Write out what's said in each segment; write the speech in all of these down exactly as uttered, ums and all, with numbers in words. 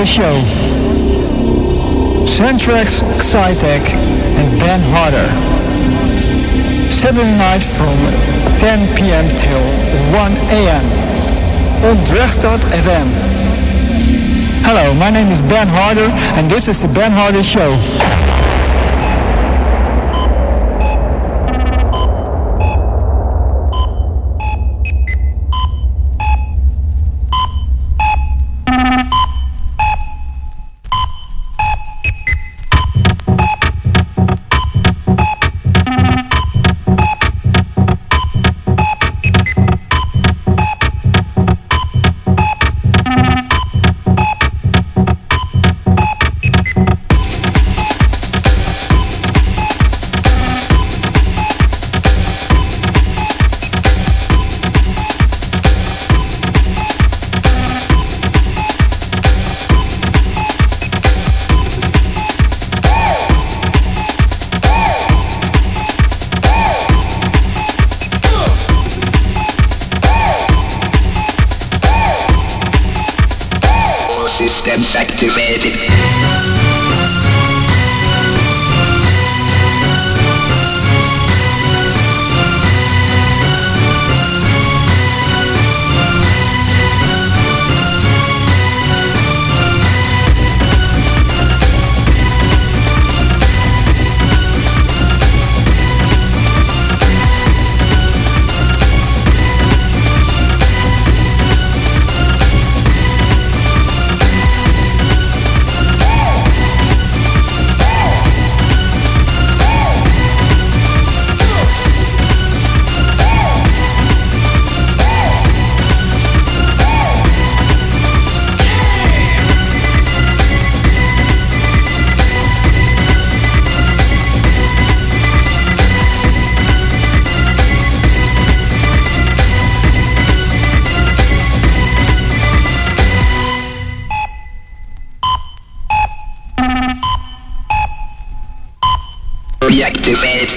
Harder Show. Centrex, Xytec and Ben Harder. Saturday night from ten p.m. till one a.m. on Drechtstad F M. Hello, my name is Ben Harder and this is the Ben Harder Show. Systems activated. Reactivate.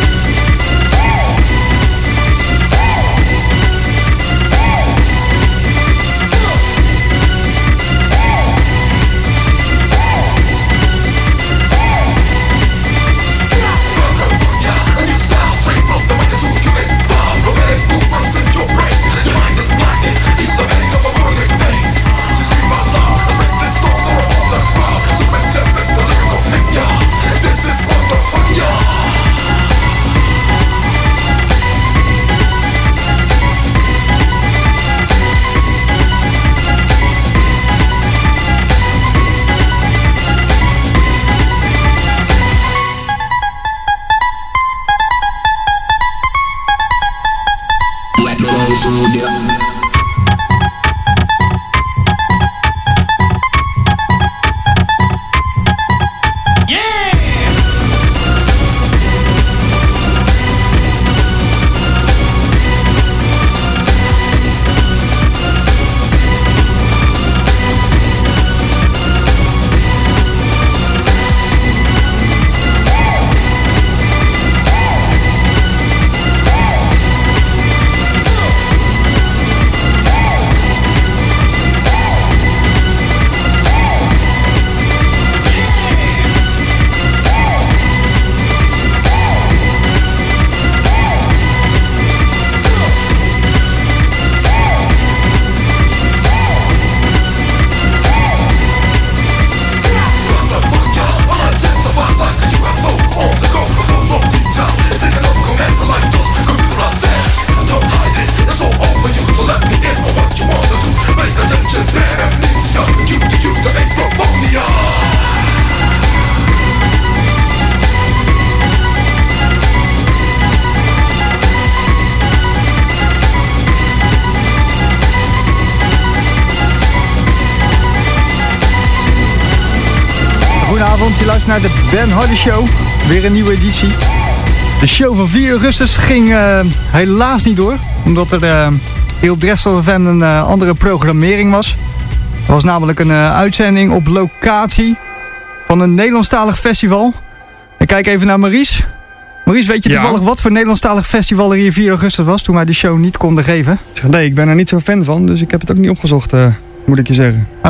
Goedenavond, je luistert naar de Ben Harder Show. Weer een nieuwe editie. De show van vier augustus ging uh, helaas niet door. Omdat er uh, hier op Drechtstad F M een uh, andere programmering was. Er was namelijk een uh, uitzending op locatie van een Nederlandstalig festival. Ik kijk even naar Maurice. Maurice, weet je toevallig ja. wat voor Nederlandstalig festival er hier vier augustus was toen wij de show niet konden geven? Nee, ik ben er niet zo fan van, dus ik heb het ook niet opgezocht, uh, moet ik je zeggen. Oh.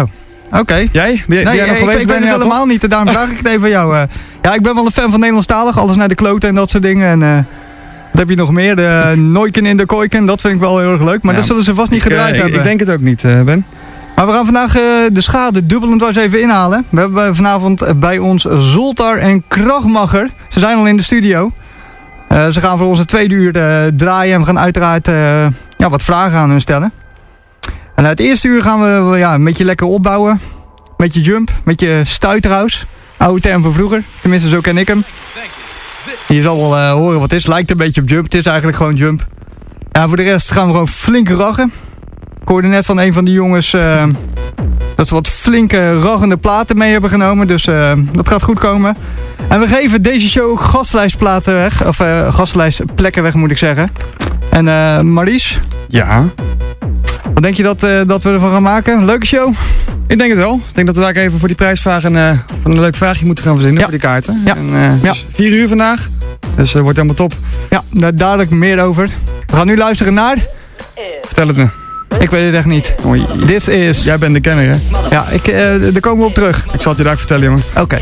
Oké. Okay. Jij? Ben, nee, ben jij nog ik, geweest? Ik ben het helemaal niet, daarom vraag ik het even van jou. Uh, ja, ik ben wel een fan van Nederlandstalig, alles naar de kloten en dat soort dingen. En, uh, wat heb je nog meer? De Noiken in de Koiken, dat vind ik wel heel erg leuk. Maar ja, dat zullen ze vast niet ik, gedraaid uh, hebben. Ik denk het ook niet, uh, Ben. Maar we gaan vandaag uh, de schade dubbelend was even inhalen. We hebben vanavond bij ons Zoltar en Krachmacher. Ze zijn al in de studio. Uh, ze gaan voor ons een tweede uur uh, draaien en we gaan uiteraard uh, ja, wat vragen aan hun stellen. En het eerste uur gaan we ja, een beetje lekker opbouwen. Een beetje jump, een beetje stuiterhouse. Oude term van vroeger, tenminste zo ken ik hem. Je zal wel uh, horen wat het is. Lijkt een beetje op jump, het is eigenlijk gewoon jump. Ja, voor de rest gaan we gewoon flink raggen. Ik hoorde net van een van die jongens uh, dat ze wat flinke raggende platen mee hebben genomen. Dus uh, dat gaat goed komen. En we geven deze show ook gastlijstplaten weg. Of uh, gastlijstplekken weg moet ik zeggen. En uh, Maries? Ja? Wat denk je dat, uh, dat we ervan gaan maken? Een leuke show? Ik denk het wel. Ik denk dat we daar even voor die prijsvragen uh, van een leuk vraagje moeten gaan verzinnen, ja, voor die kaarten. Ja. En, uh, ja. Dus vier uur vandaag. Dus uh, wordt helemaal top. Ja, daar dadelijk meer over. We gaan nu luisteren naar... Vertel het me. Ik weet het echt niet. Oei. This is... Jij bent de kenner, hè? Ja, ik, uh, daar komen we op terug. Ik zal het je daar vertellen, jongen. Oké. Okay.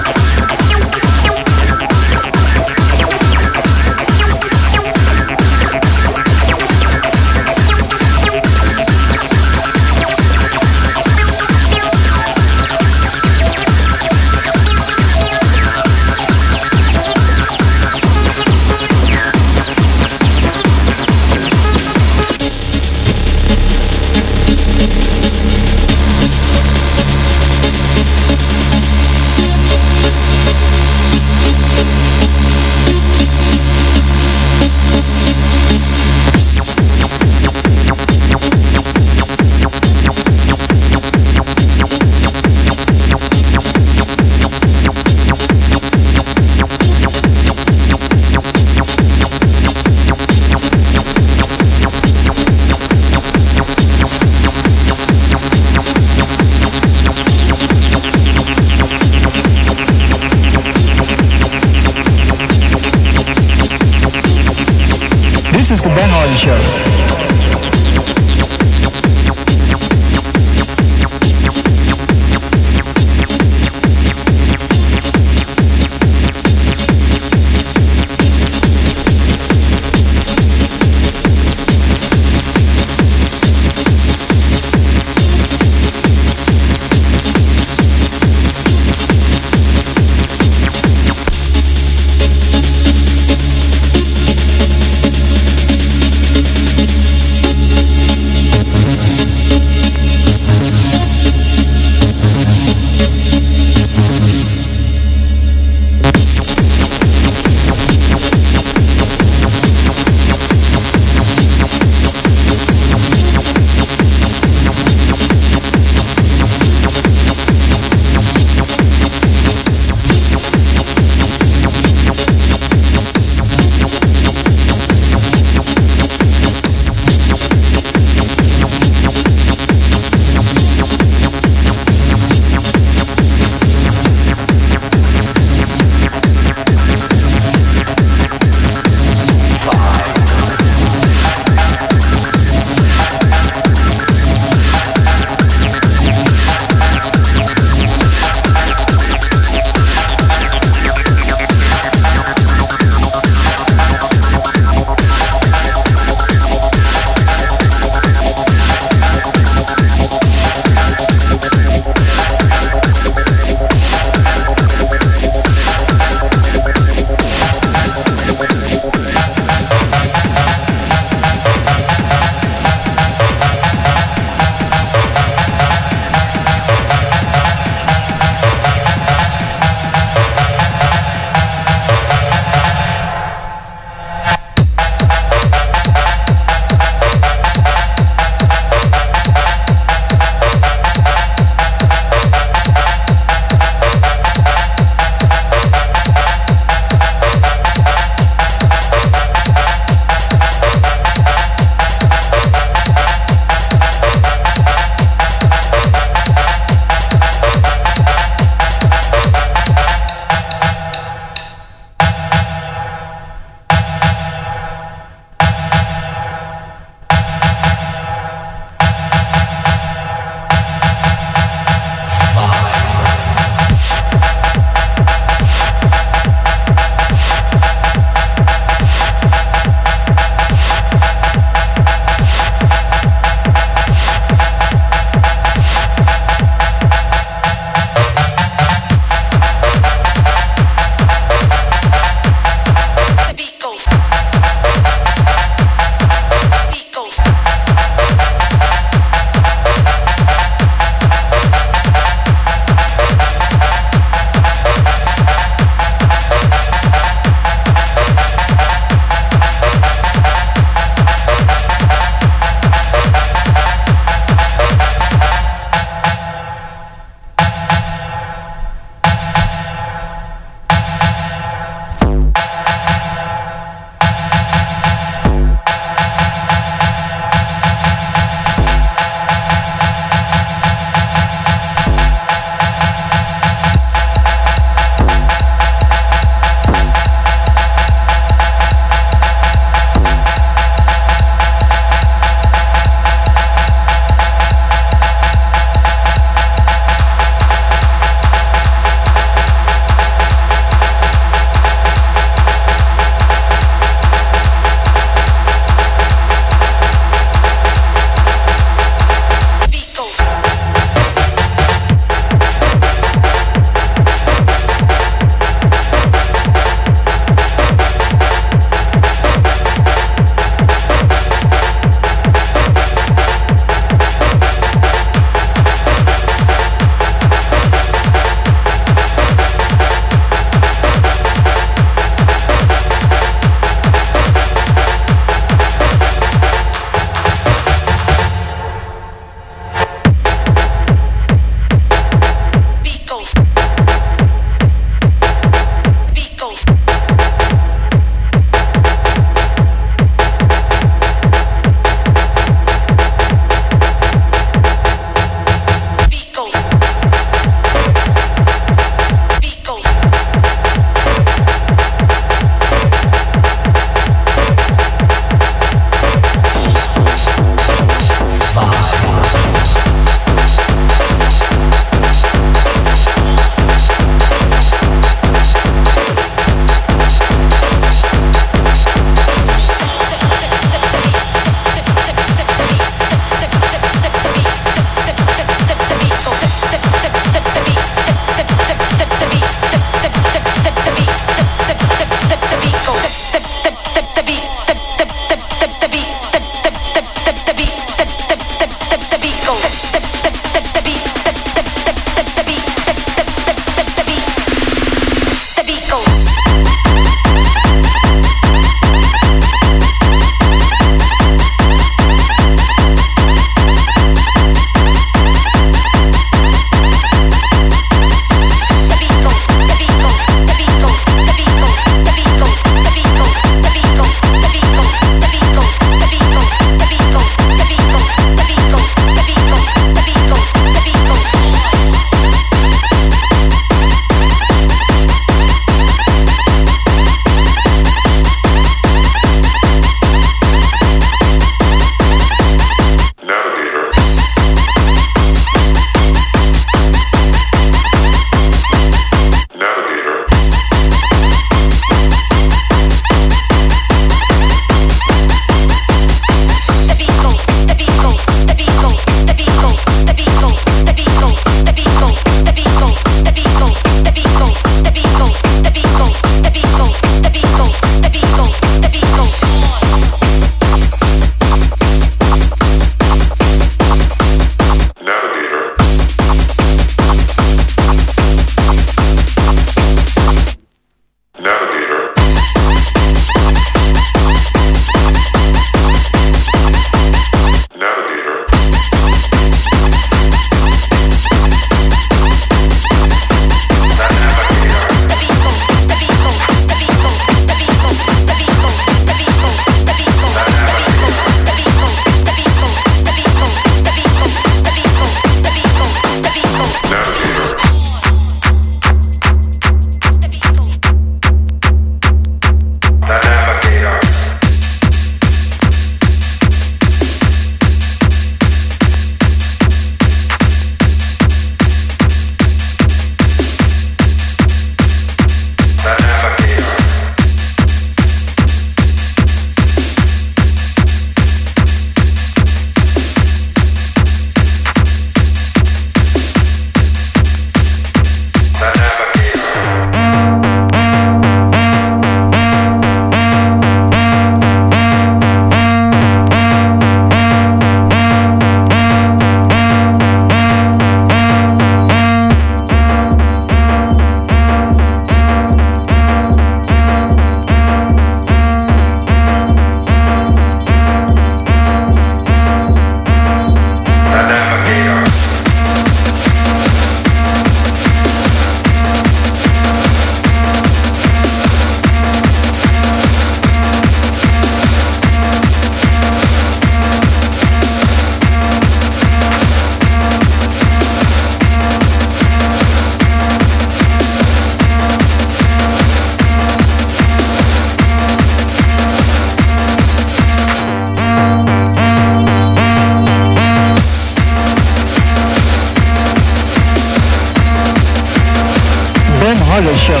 Harder Show.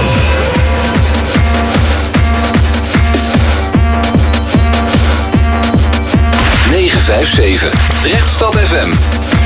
negen vijf zeven Drechtstad F M.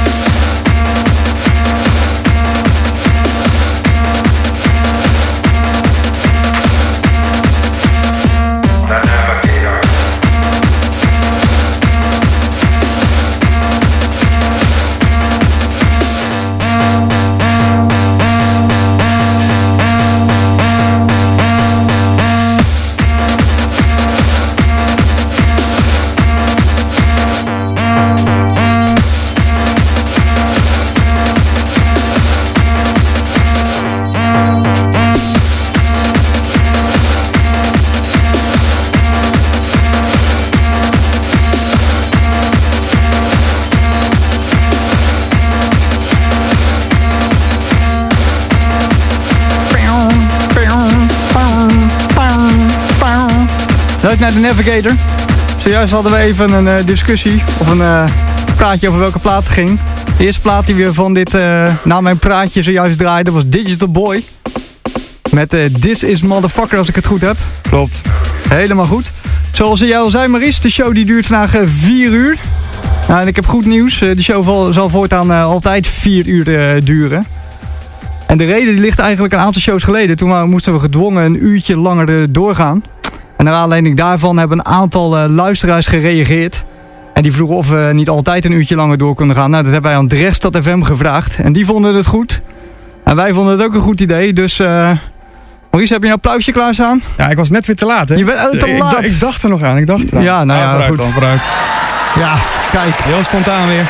Leuk naar de Navigator. Zojuist hadden we even een uh, discussie of een uh, praatje over welke plaat het ging. De eerste plaat die we van dit, uh, na mijn praatje zojuist draaiden was Digital Boy. Met uh, This Is Motherfucker als ik het goed heb. Klopt. Helemaal goed. Zoals jij al zei Maurice, de show die duurt vandaag uh, vier uur. Nou, en ik heb goed nieuws. Uh, de show val, zal voortaan uh, altijd vier uur uh, duren. En de reden die ligt eigenlijk een aantal shows geleden. Toen uh, moesten we gedwongen een uurtje langer uh, doorgaan. En naar aanleiding daarvan hebben een aantal uh, luisteraars gereageerd. En die vroegen of we niet altijd een uurtje langer door konden gaan. Nou, dat hebben wij aan Drechtstad F M gevraagd. En die vonden het goed. En wij vonden het ook een goed idee. Dus, uh, Maurice, heb je een applausje klaarstaan? Ja, ik was net weer te laat, hè? Je bent uh, te ik, laat. Ik, ik dacht er nog aan, ik dacht eraan. Ja, nou ja, ah, vooruit goed. Dan, vooruit. Ja, kijk. Heel spontaan weer.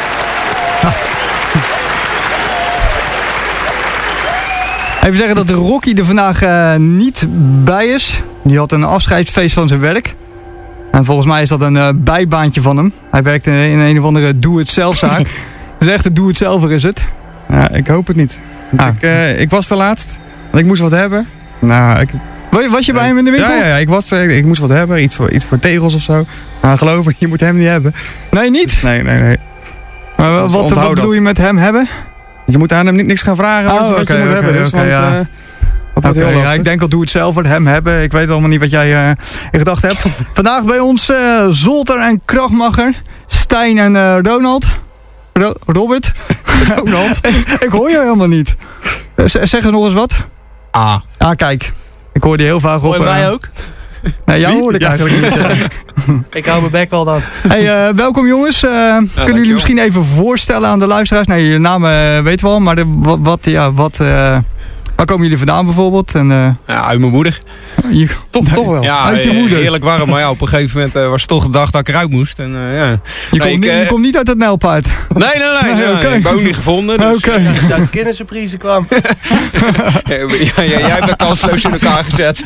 Even zeggen dat de Rocky er vandaag uh, niet bij is. Die had een afscheidsfeest van zijn werk. En volgens mij is dat een uh, bijbaantje van hem. Hij werkt in, in een of andere doe-het-zelf-zaak. Dus echt een doe-het-zelver is het. Ja, ik hoop het niet. Ah. Ik, uh, ik was te laatst. Want ik moest wat hebben. Nou, ik... Was je bij hem in de winkel? Ja, ja, ja ik, was, uh, ik moest wat hebben. Iets voor, iets voor tegels of zo. Nou, geloof me, je moet hem niet hebben. Nee, niet? Nee, nee, nee. Maar wat, wat, wat bedoel je met hem hebben? Je moet aan hem niet, niks gaan vragen oh, wat, je, wat okay, je moet okay, hebben. Dus, okay, want, ja. uh, dat wordt okay, heel lastig. ja, ik denk al doe het zelf voor hem hebben. Ik weet allemaal niet wat jij uh, in gedachten hebt. Vandaag bij ons uh, Zolter en Krachtmacher. Stijn en uh, Ronald. Ro Robert. Ronald. Ik hoor je helemaal niet. Uh, zeg er nog eens wat. Ah. Ah, kijk. Ik hoor die heel vaak op. Hoor je mij uh, ook? Nee, jou hoorde ik ja. eigenlijk niet. Uh. Ik hou mijn bek wel dan. Hey, uh, welkom jongens. Uh, ja, kunnen jullie dankjewel. misschien even voorstellen aan de luisteraars? Nee, je naam uh, weten we al, maar de, wat, wat, ja, wat, uh, waar komen jullie vandaan bijvoorbeeld? En, uh, Ja, uit mijn moeder. je, Toch, toch wel. Ja, uit je eh, moeder. heerlijk warm, maar ja, op een gegeven moment uh, was het toch de dag dat ik eruit moest. En, uh, ja. Je, nee, komt ik, niet, uh, je komt niet uit het Nijlpaard. Nee, nee, nee. Nee, nee, oké. Ik ben ook niet gevonden. Dus, Oké. Ja, dat de kindersurprise kwam. ja, ja, ja, jij bent kansloos in elkaar gezet.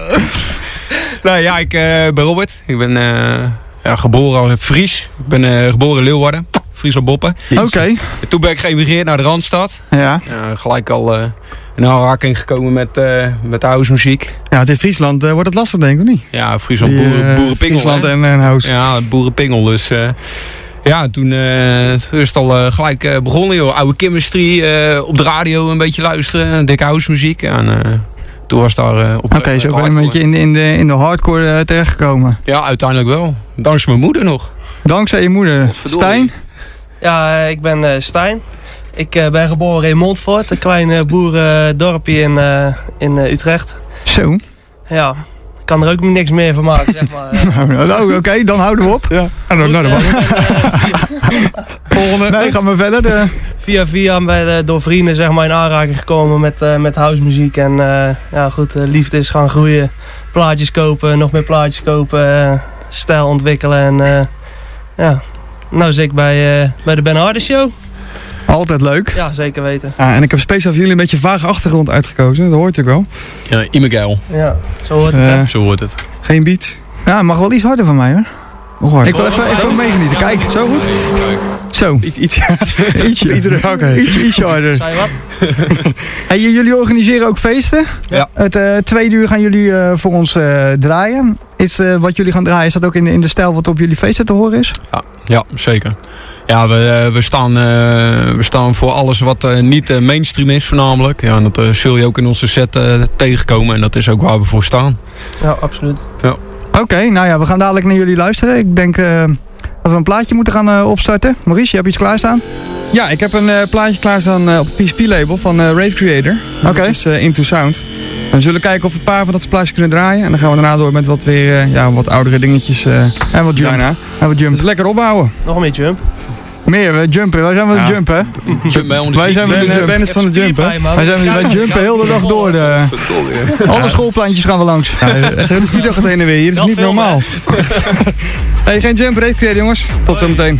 Nee, ja, ik uh, ben Robert. Ik ben uh, ja, geboren als Fries. Ik ben uh, geboren in Leeuwarden. Friesland Boppen. Oké. Okay. Toen ben ik geëmigreerd naar de Randstad. Ja. Ja, gelijk al uh, in aanraking gekomen met, uh, met de housemuziek. Ja, in Friesland uh, wordt het lastig, denk ik, of niet? Ja, Friesland Die, boeren, uh, boerenpingel. Friesland hè? en, en house. Ja, boerenpingel. Dus uh, ja, toen uh, is het al uh, gelijk uh, begonnen, joh. Oude chemistry, uh, op de radio een beetje luisteren. Dikke housemuziek. En uh, toen was daar uh, op Oké, okay, zo ben je een beetje in, in, de, in de hardcore uh, terechtgekomen. Ja, uiteindelijk wel. Dankzij mijn moeder nog. Dankzij je moeder. Stijn? Ja, ik ben uh, Stijn. Ik uh, ben geboren in Montfort, een klein uh, boerendorpje in, uh, in uh, Utrecht. Zo. Ja, ik kan er ook niks meer van maken, zeg maar. nou, nou, Oké, okay, dan houden we op. Ja, nou, nou, nou, Volgende. Nee, gaan we verder. De... Via via ben we door vrienden zeg maar, in aanraking gekomen met, uh, met housemuziek. En uh, ja, goed, uh, liefde is gaan groeien. Plaatjes kopen, nog meer plaatjes kopen. Uh, stijl ontwikkelen. En uh, ja, nou zit ik bij, uh, bij de Ben Harder Show. Altijd leuk. Ja, zeker weten. Ah, en ik heb speciaal voor jullie een beetje vage achtergrond uitgekozen. Dat hoort ik wel. Ja, Immegeil. Ja, zo hoort het. Uh, Zo hoort het. Geen beat. Ja, het mag wel iets harder van mij hoor. Oh, hard. Ik wil even, even meegenieten. Kijk, zo goed. Zo. Iets, iets. Ietsje. Ietsje. Okay. Iets, ietsje harder. Zei je wat? Hey, jullie organiseren ook feesten. Ja. Het uh, tweede uur gaan jullie uh, voor ons uh, draaien. Is uh, wat jullie gaan draaien, is dat ook in de, in de stijl wat op jullie feesten te horen is? Ja, ja zeker. Ja, we, we, staan, uh, we staan voor alles wat uh, niet uh, mainstream is voornamelijk. Ja, en dat uh, zul je ook in onze set uh, tegenkomen. En dat is ook waar we voor staan. Ja, absoluut. Ja. Oké, okay, nou ja, we gaan dadelijk naar jullie luisteren. Ik denk uh, dat we een plaatje moeten gaan uh, opstarten. Maurice, je hebt iets klaarstaan? Ja, ik heb een uh, plaatje klaarstaan uh, op het P S P-label van uh, Rave Creator. Oké. Okay. Dat is uh, Into Sound. We zullen kijken of we een paar van dat plaatjes kunnen draaien. En dan gaan we daarna door met wat weer uh, ja, wat oudere dingetjes. Uh, en wat jump. Daarna. En wat jump. Dus lekker opbouwen. Nog meer jump. Meer, we jumpen. Wij zijn wel de ja. jumpen. Jump bij onder Wij zijn wel de Ben, jump. Ben is van de jumpen. Wij zijn wij jumpen heel de dag door. De, alle schoolplantjes gaan we langs. Ja, de hele studio gaat heen en weer. Hier is Wel niet veel, normaal. Hey, geen jump, Rave Creator, jongens. Tot zometeen.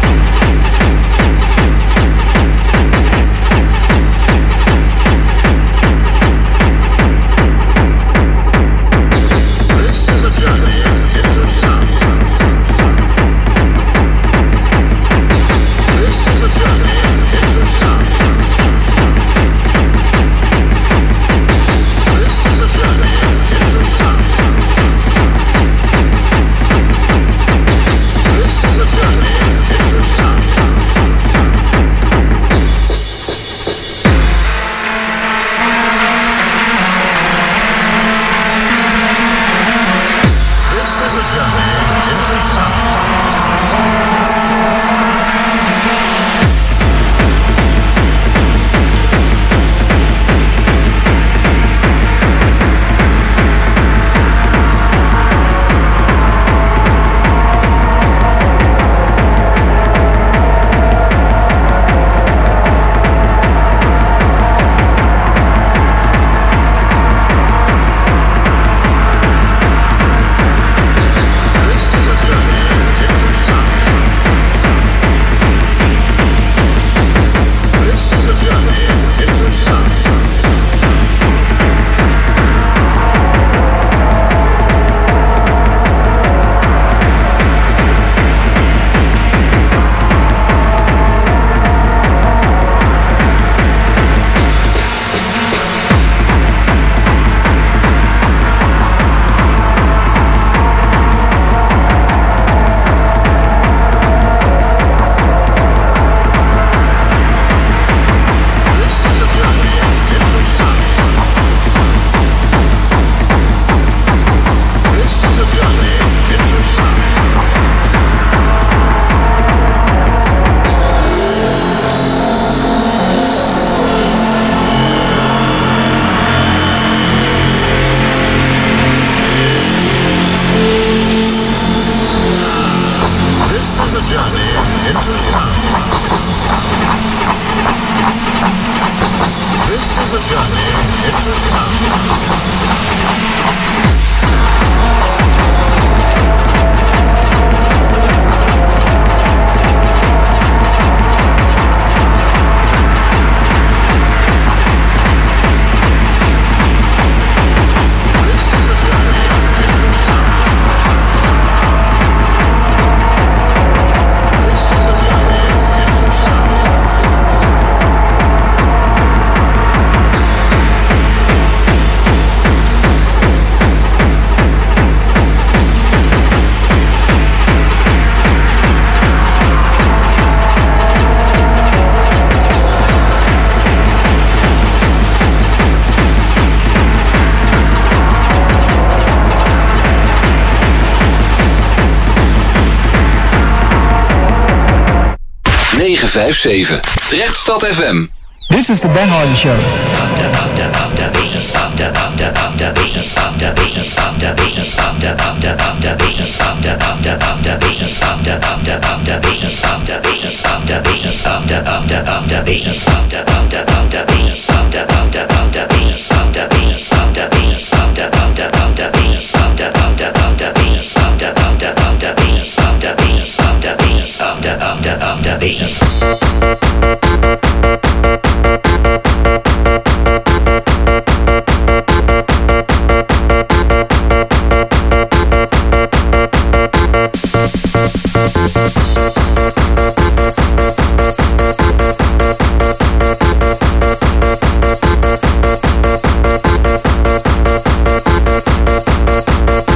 negen vijf zeven. Drechtstad F M. This is the Ben Hardy Show.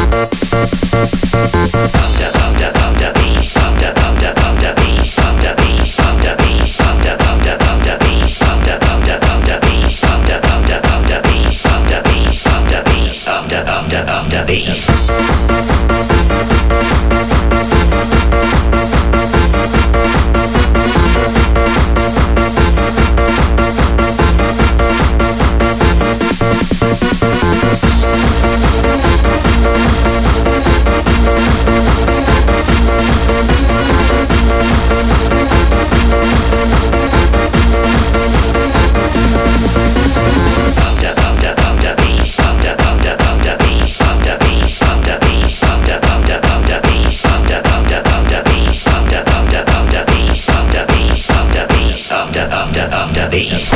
Sound bass.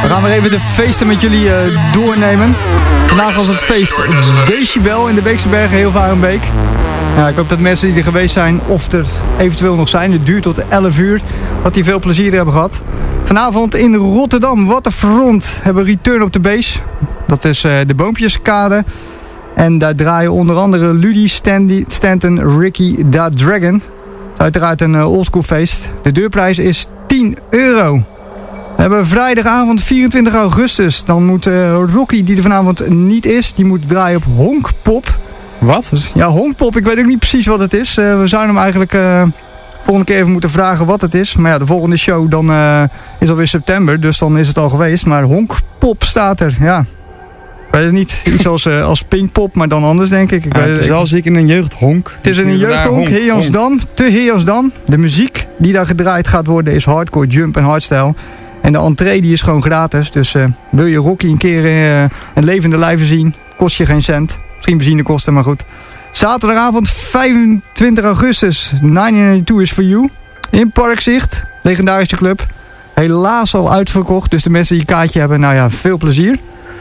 We gaan weer even de feesten met jullie uh, doornemen. Vandaag was het feest Decibel in de Beekse Bergen, heel Varenbeek. Ja, ik hoop dat mensen die er geweest zijn, of er eventueel nog zijn, het duurt tot elf uur, dat die veel plezier hebben gehad. Vanavond in Rotterdam, Waterfront, hebben we Return op the Base. Dat is uh, de Boompjeskade. En daar draaien onder andere Ludi, Stanley, Stanton, Ricky, Da Dragon. Uiteraard een uh, oldschool feest. De deurprijs is tien euro. We hebben vrijdagavond vierentwintig augustus. Dan moet uh, Rocky, die er vanavond niet is, die moet draaien op Honkpop. Wat? Dus, ja, Honkpop, ik weet ook niet precies wat het is. Uh, we zouden hem eigenlijk uh, volgende keer even moeten vragen wat het is. Maar ja, de volgende show dan uh, is alweer september, dus dan is het al geweest. Maar Honkpop staat er, ja. Ik weet het niet. Iets als, uh, als Pinkpop, maar dan anders denk ik. ik ja, weet het is wel zeker in een jeugdhonk. Het is in een jeugdhonk, Heerjansdam, te Heerjansdam. De muziek die daar gedraaid gaat worden is hardcore, jump en hardstyle. En de entree die is gewoon gratis. Dus uh, wil je Rocky een keer uh, een levende lijven zien, kost je geen cent. Misschien benzinekosten, maar goed. Zaterdagavond vijfentwintig augustus, negentienhonderdtweeënnegentig is for you. In Parkzicht, legendarische club. Helaas al uitverkocht, dus de mensen die een kaartje hebben, nou ja, veel plezier.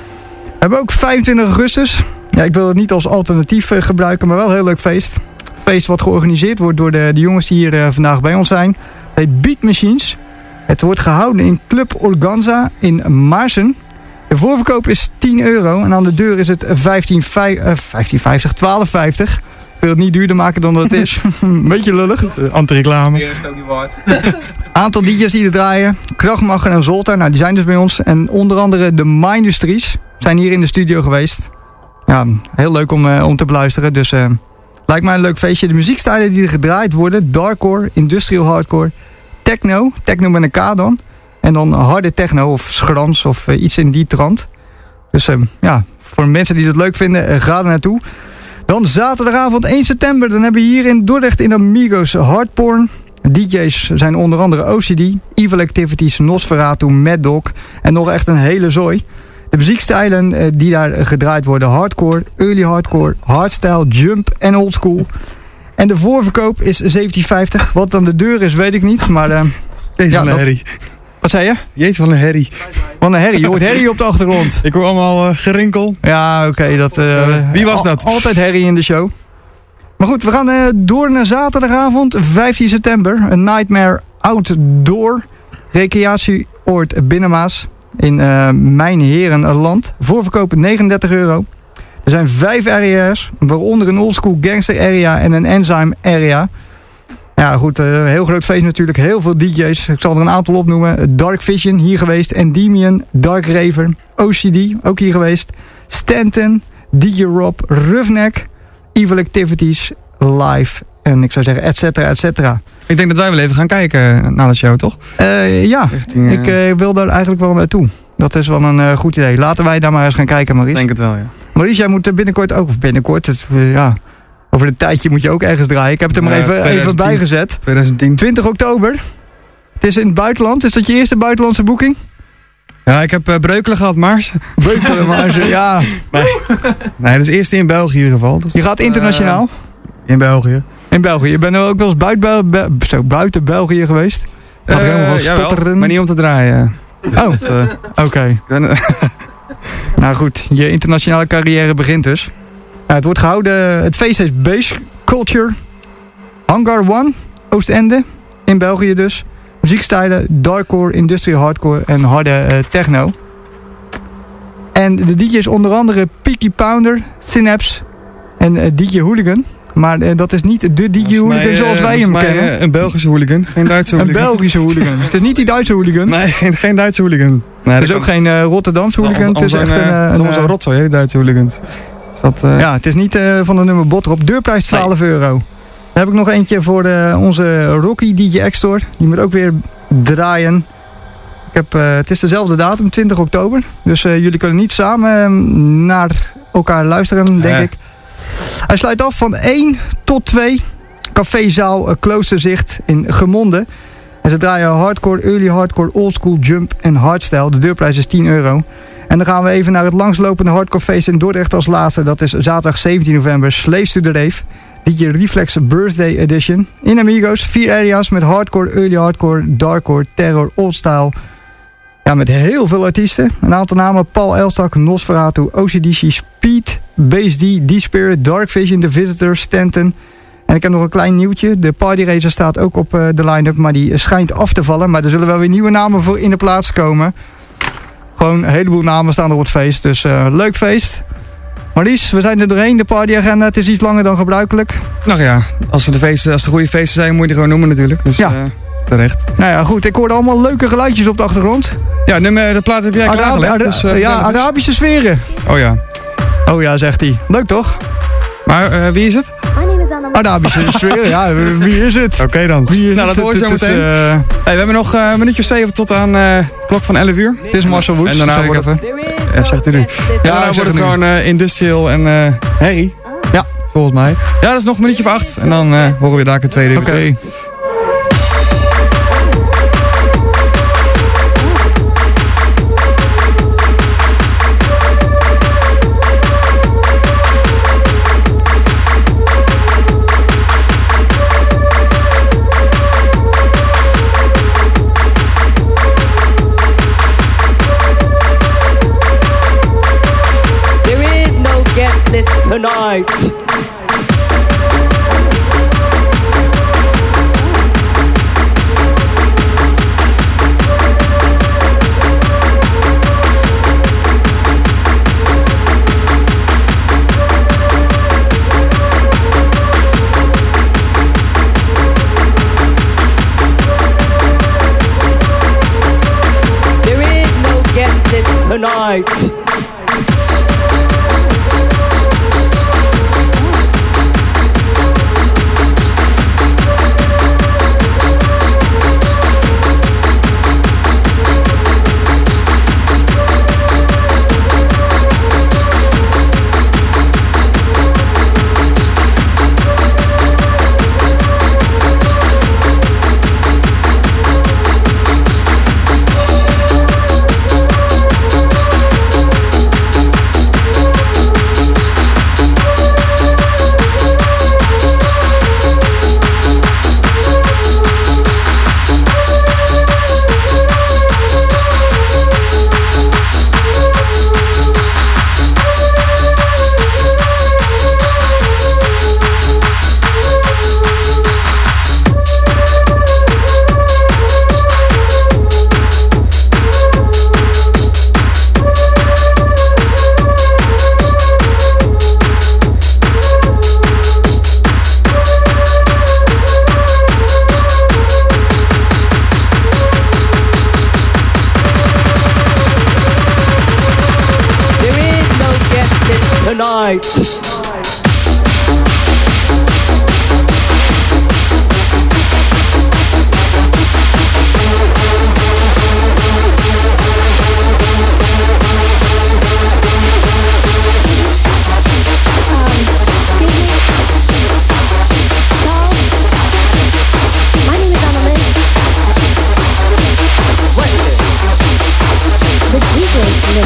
We hebben ook vijfentwintig augustus. Ja, ik wil het niet als alternatief uh, gebruiken, maar wel een heel leuk feest. Feest wat georganiseerd wordt door de, de jongens die hier uh, vandaag bij ons zijn. Het heet Beat Machines. Het wordt gehouden in Club Organza in Maarsen. De voorverkoop is tien euro en aan de deur is het vijftien vijftig, twaalf vijftig. Ik wil het niet duurder maken dan dat het is. Een beetje lullig. Uh, Anti-reclame. Meer is het ook niet waard. Aantal D J's die er draaien. Krachtmacher en Zolta, nou die zijn dus bij ons. En onder andere de Mindustries zijn hier in de studio geweest. Ja, heel leuk om, uh, om te beluisteren. Dus uh, lijkt mij een leuk feestje. De muziekstijlen die er gedraaid worden. Darkcore, industrial hardcore, techno. Techno met een K dan. En dan harde techno of schrans of uh, iets in die trant. Dus uh, ja, voor mensen die dat leuk vinden, uh, ga er naartoe. Dan zaterdagavond één september. Dan hebben we hier in Dordrecht in Amigos Hardporn. D J's zijn onder andere O C D, Evil Activities, Nosferatu, Mad Dog en nog echt een hele zooi. De muziekstijlen uh, die daar gedraaid worden: hardcore, early hardcore, hardstyle, jump en oldschool. En de voorverkoop is zeventien vijftig. Wat dan de deur is, weet ik niet. Maar uh, Jezus, ja, van een dat... herrie. Wat zei je? Jezus, van een herrie. Wat een herrie. Je hoort herrie op de achtergrond. Ik hoor allemaal uh, gerinkel. Ja, oké. Okay, dat. Uh, Wie was dat? Al, altijd herrie in de show. Maar goed, we gaan uh, door naar zaterdagavond, vijftien september. Een Nightmare Outdoor. Recreatieoord Binnenmaas. In uh, Mijnherenland. Voorverkoop negenendertig euro. Er zijn vijf area's. Waaronder een oldschool gangster area en een enzyme area. Ja goed, uh, heel groot feest natuurlijk. Heel veel D J's. Ik zal er een aantal opnoemen. Dark Vision, hier geweest. Endymion, Dark Raver. O C D, ook hier geweest. Stanton, D J Rob, Roughneck, Evil Activities, Live. En ik zou zeggen, et cetera, et cetera. Ik denk dat wij wel even gaan kijken naar de show, toch? Uh, ja, Richting, uh... ik uh, wil daar eigenlijk wel naartoe. Dat is wel een uh, goed idee. Laten wij daar maar eens gaan kijken, Maurice. Ik denk het wel, ja. Maurice, jij moet binnenkort ook, of binnenkort, het, uh, ja... Over een tijdje moet je ook ergens draaien. Ik heb het er maar even, even bijgezet. twintig tien. twintig oktober. Het is in het buitenland. Is dat je eerste buitenlandse boeking? Ja, ik heb uh, Breukelen gehad, Maars. Breukelen, Maars, ja. Nee. nee, dat is eerst in België in ieder geval. Dus je gaat internationaal? Uh, in België. In België. Je bent ook wel eens buiten, Bel Bel buiten België geweest? Gaat er uh, helemaal van stotteren? Maar niet om te draaien. Oh, uh, oké. Okay. Nou goed, je internationale carrière begint dus. Ja, het wordt gehouden, het feest heet Base Culture Hangar One, Oostende, in België dus. Muziekstijlen, darkcore, industrial hardcore en harde uh, techno. En de D J's onder andere Peaky Pounder, Synapse en uh, D J Hooligan. Maar uh, dat is niet de D J Hooligan mij, zoals wij hem mij, kennen. Uh, een Belgische hooligan, geen Duitse hooligan. Een Belgische hooligan. Het is niet die Duitse hooligan. Nee, geen, geen Duitse hooligan. Nee, het is ook kan... geen uh, Rotterdamse hooligan. Het is echt een... Uh, een, uh, zo'n rotzooi, hè, Duitse hooligans. Dat, uh... Ja, het is niet uh, van de nummer bot erop. Deurprijs twaalf euro. Dan heb ik nog eentje voor uh, onze Rocky D J X-Store. Die moet ook weer draaien. Ik heb, uh, het is dezelfde datum, twintig oktober. Dus uh, jullie kunnen niet samen uh, naar elkaar luisteren, denk ja. ik. Hij sluit af van één tot twee. Cafézaal uh, Kloosterzicht in Gemonde. En ze draaien hardcore, early hardcore, oldschool, jump en hardstyle. De deurprijs is tien euro. En dan gaan we even naar het langslopende hardcore feest in Dordrecht als laatste. Dat is zaterdag zeventien november, Slaves to the Rave. D J Reflex Birthday Edition. In Amigos, vier areas met hardcore, early hardcore, darkcore, terror, oldstyle Ja, met heel veel artiesten. Een aantal namen: Paul Elstak, Nosferatu, O C D C, Speed, Base D, D-Spirit, Dark Vision, The Visitors, Stanton. En ik heb nog een klein nieuwtje. De Party Racer staat ook op uh, de line-up, maar die schijnt af te vallen. Maar er zullen wel weer nieuwe namen voor in de plaats komen. Gewoon een heleboel namen staan er op het feest. Dus uh, leuk feest. Marlies, we zijn er doorheen. De partyagenda, het is iets langer dan gebruikelijk. Nou ja, als het de, feesten, als de goede feesten zijn, moet je die gewoon noemen natuurlijk. Dus ja. Uh, terecht. Nou ja, goed. Ik hoorde allemaal leuke geluidjes op de achtergrond. Ja, nummer, de plaat heb jij Arab klaargelegd. Ara dus, uh, ja, Arabische sferen. Oh ja. Oh ja, zegt hij. Leuk toch? Maar uh, wie is het? Arabische sferen, ja. Wie is het? Oké okay, dan. Wie is nou, het? dat hoor je zo meteen. Uh... Hey, we hebben nog uh, een minuutje of zeven tot aan uh, klok van elf uur. Het is Marcel Woods. En daarna wordt het... Ja, zegt u nu. Ja, en daarna wordt het gewoon uh, industrial en uh, herrie. Ja. Volgens mij. Ja, dat is nog een minuutje of acht. En dan uh, horen we daar een tweede uur. Oké. Okay. Tonight. There is no guest list tonight. Tonight.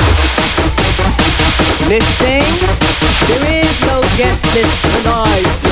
Listing, there is no guest list tonight.